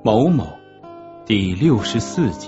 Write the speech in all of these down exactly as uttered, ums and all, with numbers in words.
某某第六十四集。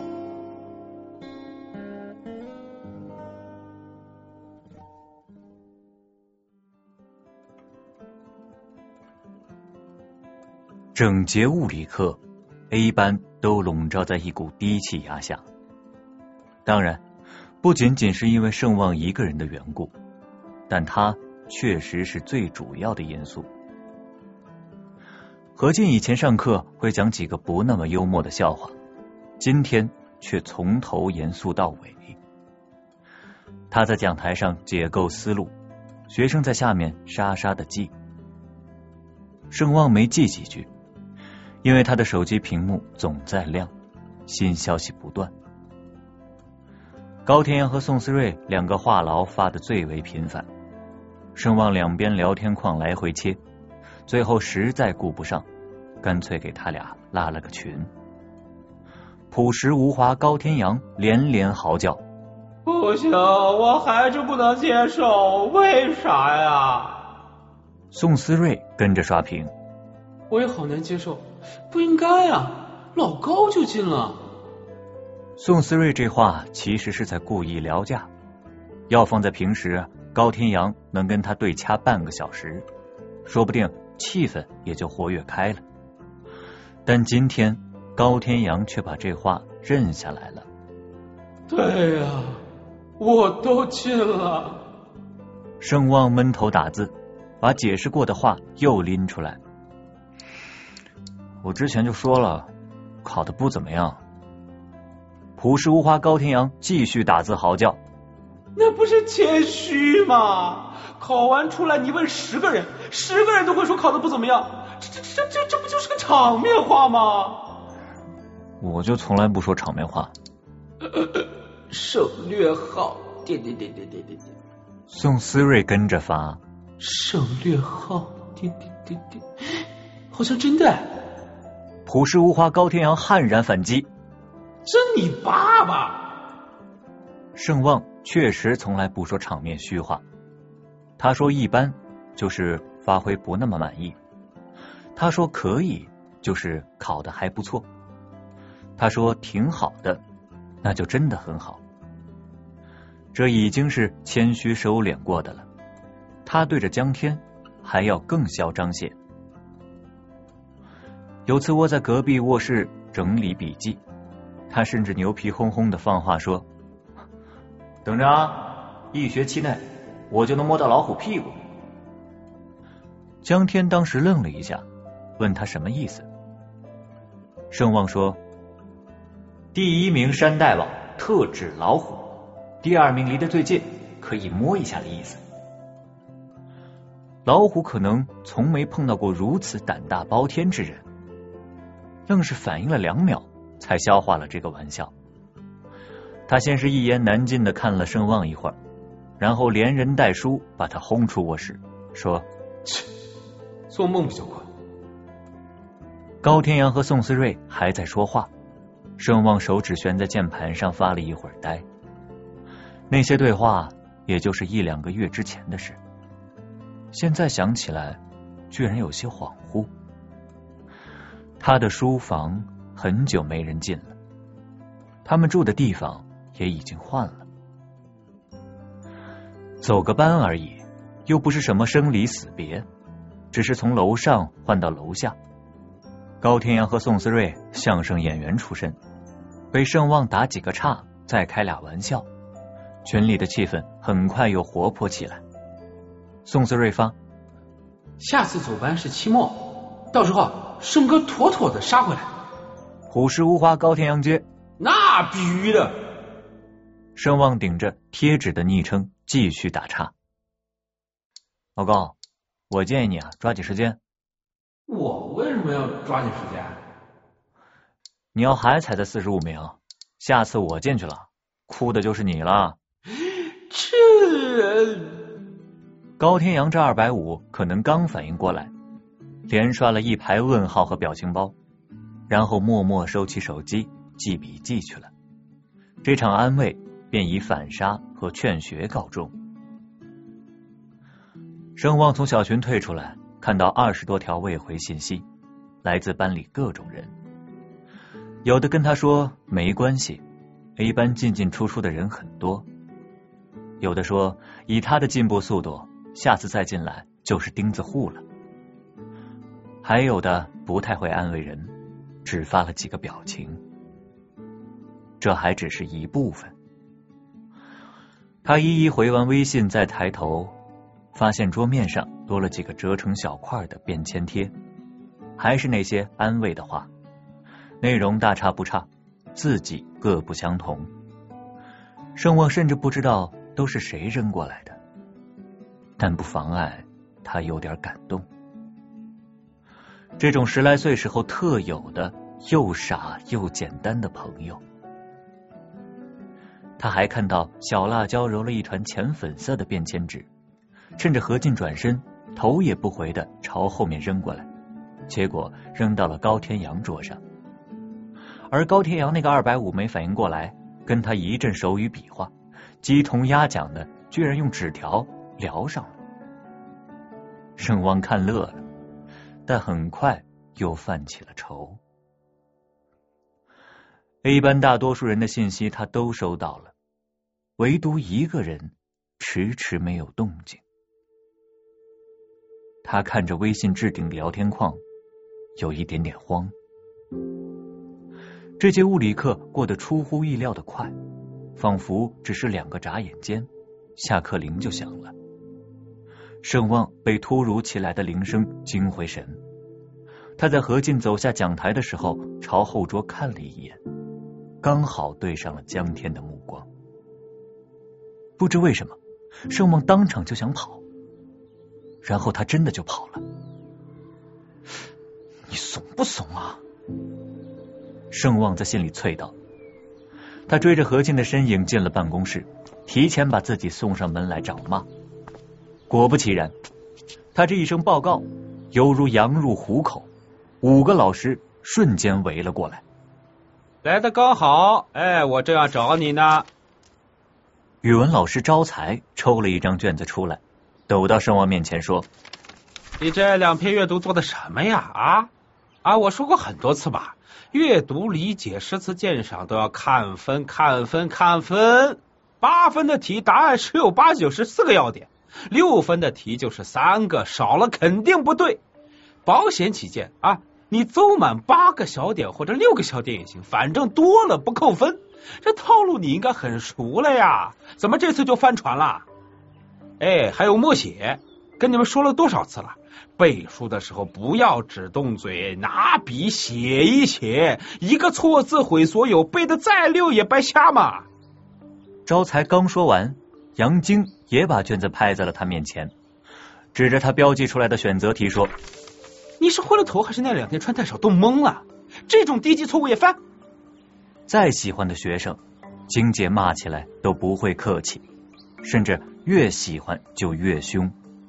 整节物理课 A 班都笼罩在一股低气压下，当然不仅仅是因为盛旺一个人的缘故，但他确实是最主要的因素。何进以前上课会讲几个不那么幽默的笑话，今天却从头严肃到尾。他在讲台上解构思路，学生在下面沙沙的记。盛旺没记几句，因为他的手机屏幕总在亮，新消息不断。高天阳和宋思睿两个话痨发的最为频繁，盛旺两边聊天框来回切，最后实在顾不上，干脆给他俩拉了个群。朴实无华高天阳连连嚎叫： 不行，我还是不能接受，为啥呀？ 宋思睿跟着刷屏： 我也好难接受，不应该啊，老高就进了。 宋思睿这话其实是在故意撩架，要放在平时，高天阳能跟他对掐半个小时，说不定气氛也就活跃开了。但今天高天阳却把这话认下来了。 对呀、啊，我都进了。 盛旺闷头打字，把解释过的话又拎出来。我之前就说了，考的不怎么样。朴实无华高天阳继续打字嚎叫： 那不是谦虚吗？考完出来你问十个人，十个人都会说考的不怎么样，这这这这这不就是个场面话吗？ 我就从来不说场面话。 呃呃、省略号点点点点点点点。 宋思睿跟着发： 省略号点点点点，好像真的。 朴实无华高天阳悍然反击： 真你爸爸！ 盛旺确实从来不说场面虚话，他说一般就是发挥不那么满意，他说可以就是考得还不错，他说挺好的那就真的很好。这已经是谦虚收敛过的了，他对着江天还要更嚣张些。有次窝在隔壁卧室整理笔记，他甚至牛皮哄哄的放话说：等着啊，一学期内我就能摸到老虎屁股。江天当时愣了一下，问他什么意思。盛旺说：第一名山大王特指老虎，第二名离得最近，可以摸一下的意思。老虎可能从没碰到过如此胆大包天之人，愣是反应了两秒才消化了这个玩笑。他先是一言难尽的看了盛旺一会儿，然后连人带书把他轰出卧室，说： 切，做梦比较快。 高天阳和宋思睿还在说话，盛旺手指悬在键盘上发了一会儿呆。那些对话也就是一两个月之前的事，现在想起来居然有些恍惚。他的书房很久没人进了，他们住的地方也已经换了。走个班而已，又不是什么生离死别，只是从楼上换到楼下。高天阳和宋思睿相声演员出身，被盛旺打几个岔，再开俩玩笑，群里的气氛很快又活泼起来。宋思睿发： 下次走班是期末，到时候盛哥妥妥的杀回来。 朴实无华高天阳接： 那必须的。 盛旺顶着贴纸的昵称继续打岔：老高，我建议你啊，抓紧时间。 我为什么要抓紧时间？ 你要还踩在四十五名，下次我进去了，哭的就是你了。 这高天阳这二百五可能刚反应过来，连刷了一排问号和表情包，然后默默收起手机记笔记去了。这场安慰便以反杀和劝学告终。盛旺从小群退出来，看到二十多条未回信息，来自班里各种人。 有的跟他说没关系，A 班进进出出的人很多，有的说以他的进步速度，下次再进来就是钉子户了，还有的不太会安慰人，只发了几个表情。这还只是一部分。他一一回完微信，再抬头发现桌面上多了几个折成小块的便签贴，还是那些安慰的话，内容大差不差，字迹各不相同。盛旺甚至不知道都是谁扔过来的，但不妨碍他有点感动。这种十来岁时候特有的又傻又简单的朋友。他还看到小辣椒揉了一团浅粉色的便签纸，趁着何进转身，头也不回的朝后面扔过来，结果扔到了高天阳桌上。而高天阳那个二百五没反应过来，跟他一阵手语比划，鸡同鸭讲的，居然用纸条聊上了。盛旺看乐了，但很快又犯起了愁。A 班大多数人的信息他都收到了，唯独一个人迟迟没有动静。他看着微信置顶聊天框，有一点点慌。这节物理课过得出乎意料的快，仿佛只是两个眨眼间，下课铃就响了。盛旺被突如其来的铃声惊回神，他在何进走下讲台的时候，朝后桌看了一眼，刚好对上了江天的目光。不知为什么，盛旺当场就想跑，然后他真的就跑了。你怂不怂啊？盛旺在心里啐道。他追着何进的身影进了办公室，提前把自己送上门来找骂。果不其然，他这一声报告犹如羊入虎口，五个老师瞬间围了过来。 来的刚好，哎，我正要找你呢。 语文老师招财抽了一张卷子出来，抖到盛旺面前说： 你这两篇阅读做的什么呀？啊啊！我说过很多次吧，阅读理解诗词鉴赏都要看分看分看分，八分的题答案十有八九是四个要点，六分的题就是三个，少了肯定不对。保险起见啊，你凑满八个小点或者六个小点也行，反正多了不扣分。这套路你应该很熟了呀，怎么这次就翻船了？哎，还有默写，跟你们说了多少次了，背书的时候不要只动嘴，拿笔写一写，一个错字毁所有，背的再溜也白瞎嘛。 招财刚说完，杨晶也把卷子拍在了他面前，指着他标记出来的选择题说： 你是昏了头还是那两天穿太少都懵了？这种低级错误也翻？ 再喜欢的学生，晶姐骂起来都不会客气，甚至越喜欢就越凶。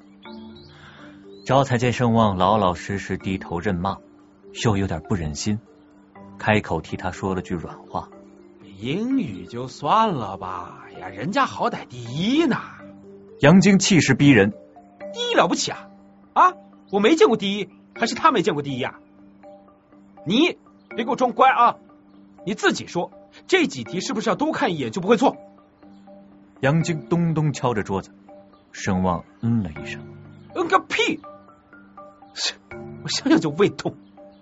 招财见盛旺老老实实低头认骂，又有点不忍心，开口替他说了句软话： 英语就算了吧呀，人家好歹第一呢。 杨晶气势逼人： 第一了不起啊？啊，我没见过第一，还是他没见过第一啊？你别给我装乖啊！你自己说，这几题是不是要多看一眼就不会错？ 杨晶咚咚敲着桌子，盛旺嗯了一声： 嗯个屁！我想想就胃痛。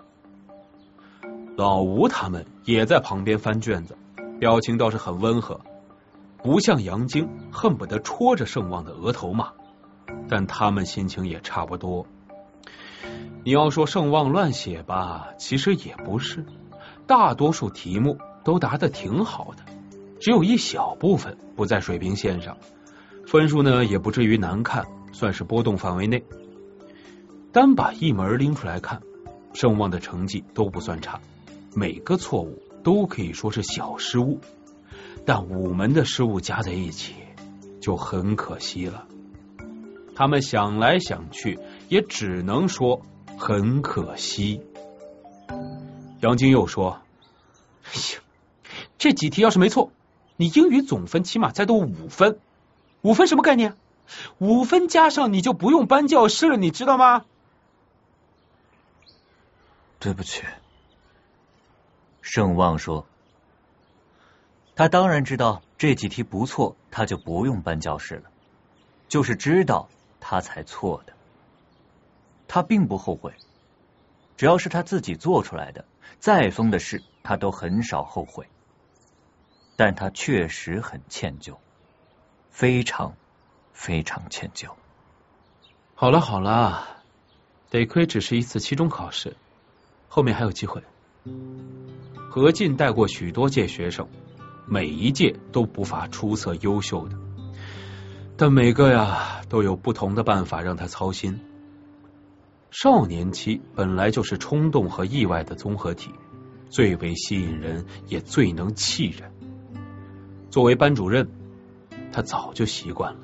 老吴他们也在旁边翻卷子，表情倒是很温和，不像杨晶恨不得戳着盛旺的额头骂，但他们心情也差不多。你要说盛旺乱写吧，其实也不是，大多数题目都答得挺好的，只有一小部分不在水平线上，分数呢也不至于难看，算是波动范围内。单把一门拎出来看，盛旺的成绩都不算差，每个错误都可以说是小失误，但五门的失误加在一起就很可惜了。他们想来想去也只能说很可惜。杨晶又说：哎呀，这几题要是没错，你英语总分起码再多五分。五分什么概念？五分加上你就不用搬教室了，你知道吗？ 对不起。 盛旺说，他当然知道这几题不错，他就不用搬教室了，就是知道他才错的。他并不后悔，只要是他自己做出来的，再疯的事他都很少后悔。但他确实很歉疚，非常非常歉疚。 好了好了，得亏只是一次期中考试，后面还有机会。何进带过许多届学生，每一届都不乏出色优秀的，但每个呀都有不同的办法让他操心。少年期本来就是冲动和意外的综合体，最为吸引人，也最能气人。作为班主任，他早就习惯了。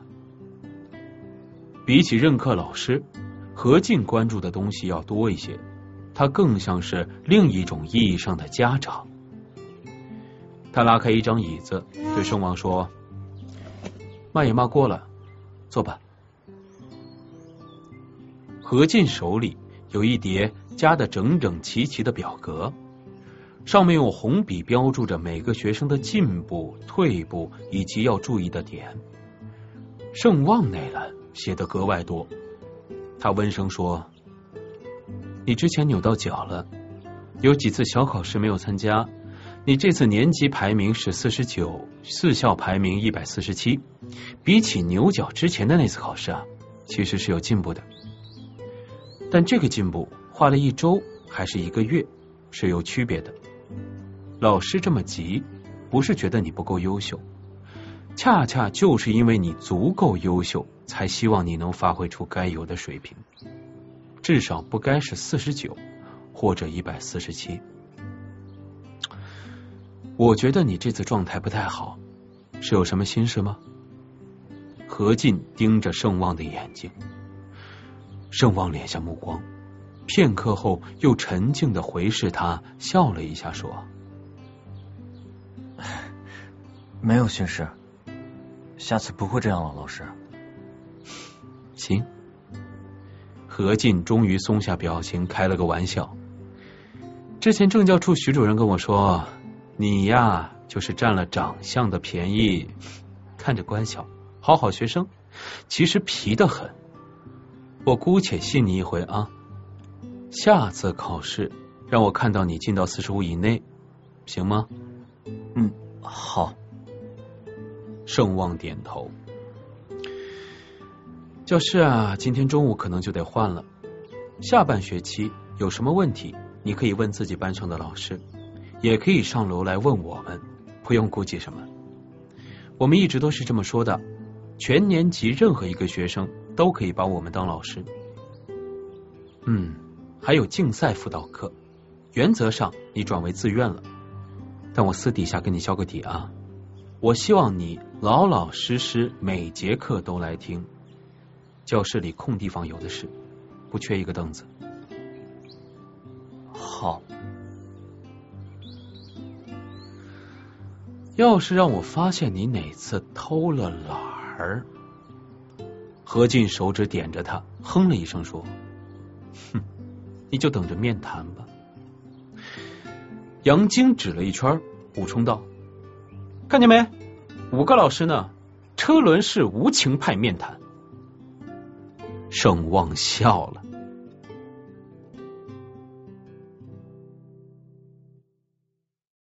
比起任课老师，何进关注的东西要多一些，他更像是另一种意义上的家长。他拉开一张椅子，对盛旺说：“骂也骂过了，坐吧。”何进手里有一叠夹得整整齐齐的表格，上面用红笔标注着每个学生的进步、退步以及要注意的点。盛旺那栏写得格外多，他温声说：“你之前扭到脚了，有几次小考试没有参加，你这次年级排名是四十九，四校排名一百四十七，比起扭脚之前的那次考试啊，其实是有进步的。但这个进步花了一周还是一个月是有区别的。老师这么急，不是觉得你不够优秀，恰恰就是因为你足够优秀，才希望你能发挥出该有的水平，至少不该是四十九或者一百四十七。我觉得你这次状态不太好，是有什么心事吗？”何进盯着盛旺的眼睛，盛旺敛下目光，片刻后又沉静地回视他，笑了一下说：“ 没有心事，下次不会这样了，老师。” 行。何进终于松下表情，开了个玩笑。之前政教处徐主任跟我说，你呀就是占了长相的便宜，看着乖巧好好学生，其实皮得很。我姑且信你一回啊，下次考试让我看到你进到四十五以内，行吗？ 嗯，好。 盛旺点头。教室啊，今天中午可能就得换了。下半学期有什么问题，你可以问自己班上的老师，也可以上楼来问我们，不用顾忌什么。我们一直都是这么说的，全年级任何一个学生都可以把我们当老师。嗯，还有竞赛辅导课，原则上你转为自愿了，但我私底下跟你交个底啊，我希望你老老实实每节课都来听，教室里空地方有的是，不缺一个凳子。 好。 要是让我发现你哪次偷了懒儿，何进手指点着他，哼了一声说：“哼，你就等着面谈吧。”杨晶指了一圈，补充道：“看见没？五个老师呢，车轮式无情派面谈。”盛旺笑了。